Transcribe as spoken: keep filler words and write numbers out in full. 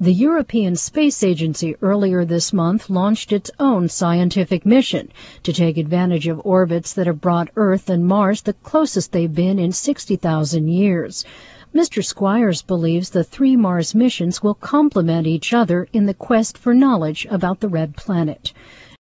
The European Space Agency earlier this month launched its own scientific mission to take advantage of orbits that have brought Earth and Mars the closest they've been in sixty thousand years. Mister Squires believes the three Mars missions will complement each other in the quest for knowledge about the red planet.